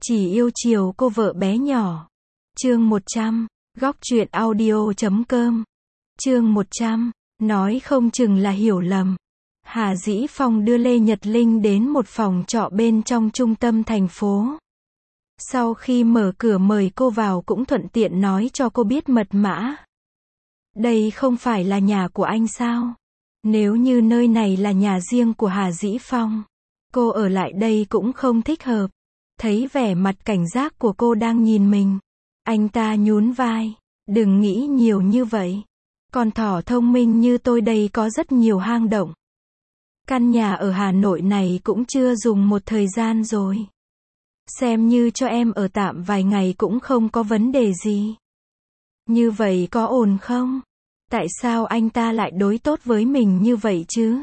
Chỉ yêu chiều cô vợ bé nhỏ. Chương 100. Góc truyện audio.com. Chương 100. Nói không chừng là hiểu lầm. Hà Dĩ Phong đưa Lê Nhật Linh đến một phòng trọ bên trong trung tâm thành phố. Sau khi mở cửa mời cô vào cũng thuận tiện nói cho cô biết mật mã. Đây không phải là nhà của anh sao? Nếu như nơi này là nhà riêng của Hà Dĩ Phong, cô ở lại đây cũng không thích hợp. Thấy vẻ mặt cảnh giác của cô đang nhìn mình, anh ta nhún vai. Đừng nghĩ nhiều như vậy. Con thỏ thông minh như tôi đây có rất nhiều hang động. Căn nhà ở Hà Nội này cũng chưa dùng một thời gian rồi. Xem như cho em ở tạm vài ngày cũng không có vấn đề gì. Như vậy có ổn không? Tại sao anh ta lại đối tốt với mình như vậy chứ?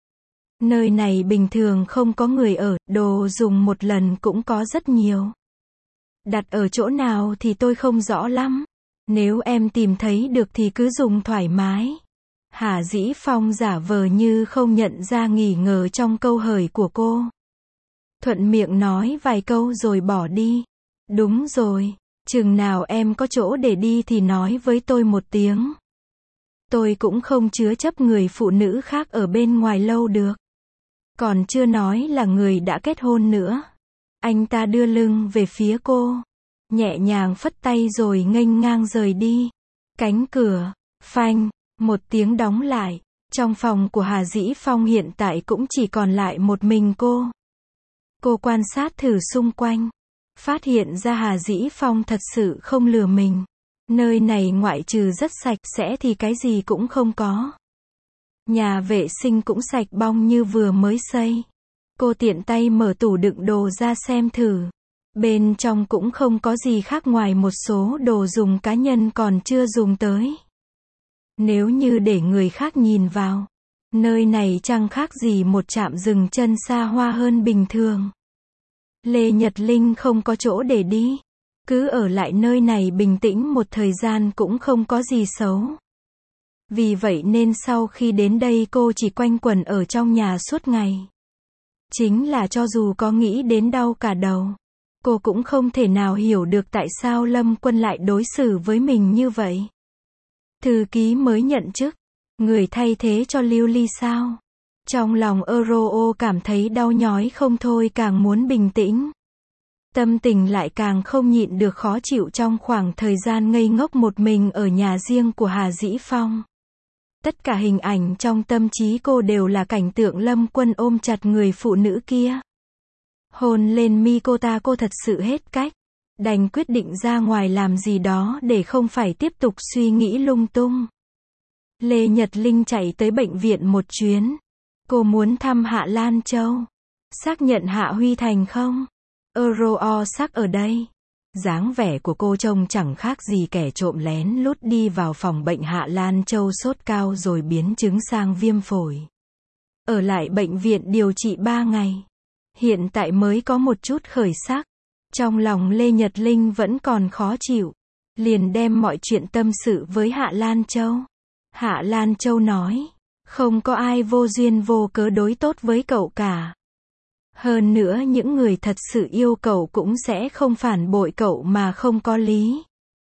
Nơi này bình thường không có người ở, đồ dùng một lần cũng có rất nhiều. Đặt ở chỗ nào thì tôi không rõ lắm. Nếu em tìm thấy được thì cứ dùng thoải mái. Hà Dĩ Phong giả vờ như không nhận ra nghi ngờ trong câu hỏi của cô. Thuận miệng nói vài câu rồi bỏ đi. Đúng rồi, chừng nào em có chỗ để đi thì nói với tôi một tiếng. Tôi cũng không chứa chấp người phụ nữ khác ở bên ngoài lâu được. Còn chưa nói là người đã kết hôn nữa. Anh ta đưa lưng về phía cô, nhẹ nhàng phất tay rồi nghênh ngang rời đi. Cánh cửa, phanh, một tiếng đóng lại. Trong phòng của Hà Dĩ Phong hiện tại cũng chỉ còn lại một mình cô. Cô quan sát thử xung quanh, phát hiện ra Hà Dĩ Phong thật sự không lừa mình. Nơi này ngoại trừ rất sạch sẽ thì cái gì cũng không có. Nhà vệ sinh cũng sạch bong như vừa mới xây. Cô tiện tay mở tủ đựng đồ ra xem thử. Bên trong cũng không có gì khác ngoài một số đồ dùng cá nhân còn chưa dùng tới. Nếu như để người khác nhìn vào, nơi này chẳng khác gì một trạm dừng chân xa hoa hơn bình thường. Lê Nhật Linh không có chỗ để đi. Cứ ở lại nơi này bình tĩnh một thời gian cũng không có gì xấu. Vì vậy nên sau khi đến đây cô chỉ quanh quẩn ở trong nhà suốt ngày. Chính là cho dù có nghĩ đến đau cả đầu, cô cũng không thể nào hiểu được tại sao Lâm Quân lại đối xử với mình như vậy. Thư ký mới nhận chức, người thay thế cho Lưu Ly sao? Trong lòng Euro cảm thấy đau nhói không thôi, càng muốn bình tĩnh. Tâm tình lại càng không nhịn được khó chịu trong khoảng thời gian ngây ngốc một mình ở nhà riêng của Hà Dĩ Phong. Tất cả hình ảnh trong tâm trí cô đều là cảnh tượng Lâm Quân ôm chặt người phụ nữ kia. Hôn lên mi cô ta, cô thật sự hết cách. Đành quyết định ra ngoài làm gì đó để không phải tiếp tục suy nghĩ lung tung. Lê Nhật Linh chạy tới bệnh viện một chuyến. Cô muốn thăm Hạ Lan Châu. Xác nhận Hạ Huy Thành không? Euro sắc ở đây. Dáng vẻ của cô trông chẳng khác gì kẻ trộm lén lút đi vào phòng bệnh Hạ Lan Châu, sốt cao rồi biến chứng sang viêm phổi. Ở lại bệnh viện điều trị 3 ngày. Hiện tại mới có một chút khởi sắc. Trong lòng Lê Nhật Linh vẫn còn khó chịu. Liền đem mọi chuyện tâm sự với Hạ Lan Châu. Hạ Lan Châu nói, không có ai vô duyên vô cớ đối tốt với cậu cả. Hơn nữa những người thật sự yêu cậu cũng sẽ không phản bội cậu mà không có lý.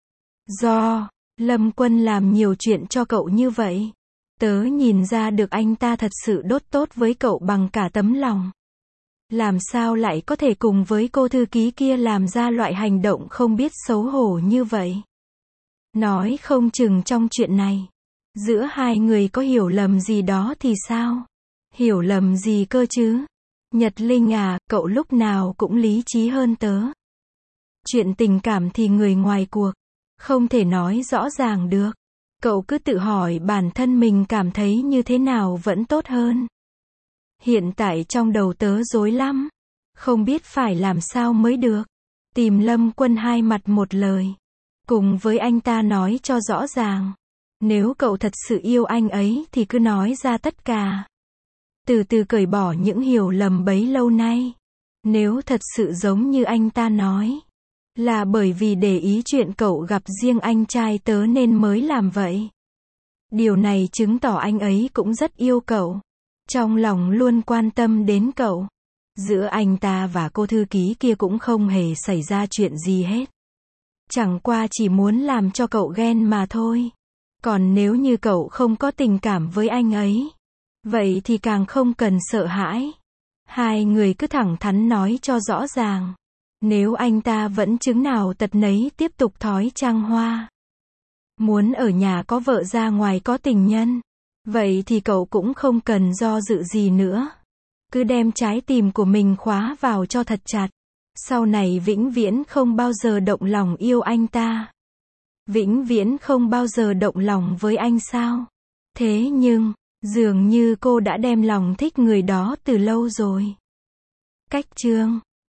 Do Lâm Quân làm nhiều chuyện cho cậu như vậy, tớ nhìn ra được anh ta thật sự đốt tốt với cậu bằng cả tấm lòng. Làm sao lại có thể cùng với cô thư ký kia làm ra loại hành động không biết xấu hổ như vậy? Nói không chừng trong chuyện này, giữa hai người có hiểu lầm gì đó thì sao? Hiểu lầm gì cơ chứ? Nhật Linh à, cậu lúc nào cũng lý trí hơn tớ. Chuyện tình cảm thì người ngoài cuộc không thể nói rõ ràng được. Cậu cứ tự hỏi bản thân mình cảm thấy như thế nào vẫn tốt hơn. Hiện tại trong đầu tớ rối lắm, không biết phải làm sao mới được. Tìm Lâm Quân hai mặt một lời, cùng với anh ta nói cho rõ ràng. Nếu cậu thật sự yêu anh ấy thì cứ nói ra tất cả. Từ từ cởi bỏ những hiểu lầm bấy lâu nay. Nếu thật sự giống như anh ta nói, là bởi vì để ý chuyện cậu gặp riêng anh trai tớ nên mới làm vậy. Điều này chứng tỏ anh ấy cũng rất yêu cậu. Trong lòng luôn quan tâm đến cậu. Giữa anh ta và cô thư ký kia cũng không hề xảy ra chuyện gì hết. Chẳng qua chỉ muốn làm cho cậu ghen mà thôi. Còn nếu như cậu không có tình cảm với anh ấy, vậy thì càng không cần sợ hãi. Hai người cứ thẳng thắn nói cho rõ ràng. Nếu anh ta vẫn chứng nào tật nấy tiếp tục thói trăng hoa, muốn ở nhà có vợ ra ngoài có tình nhân, vậy thì cậu cũng không cần do dự gì nữa. Cứ đem trái tim của mình khóa vào cho thật chặt. Sau này vĩnh viễn không bao giờ động lòng yêu anh ta. Vĩnh viễn không bao giờ động lòng với anh sao? Thế nhưng, dường như cô đã đem lòng thích người đó từ lâu rồi. Cách chương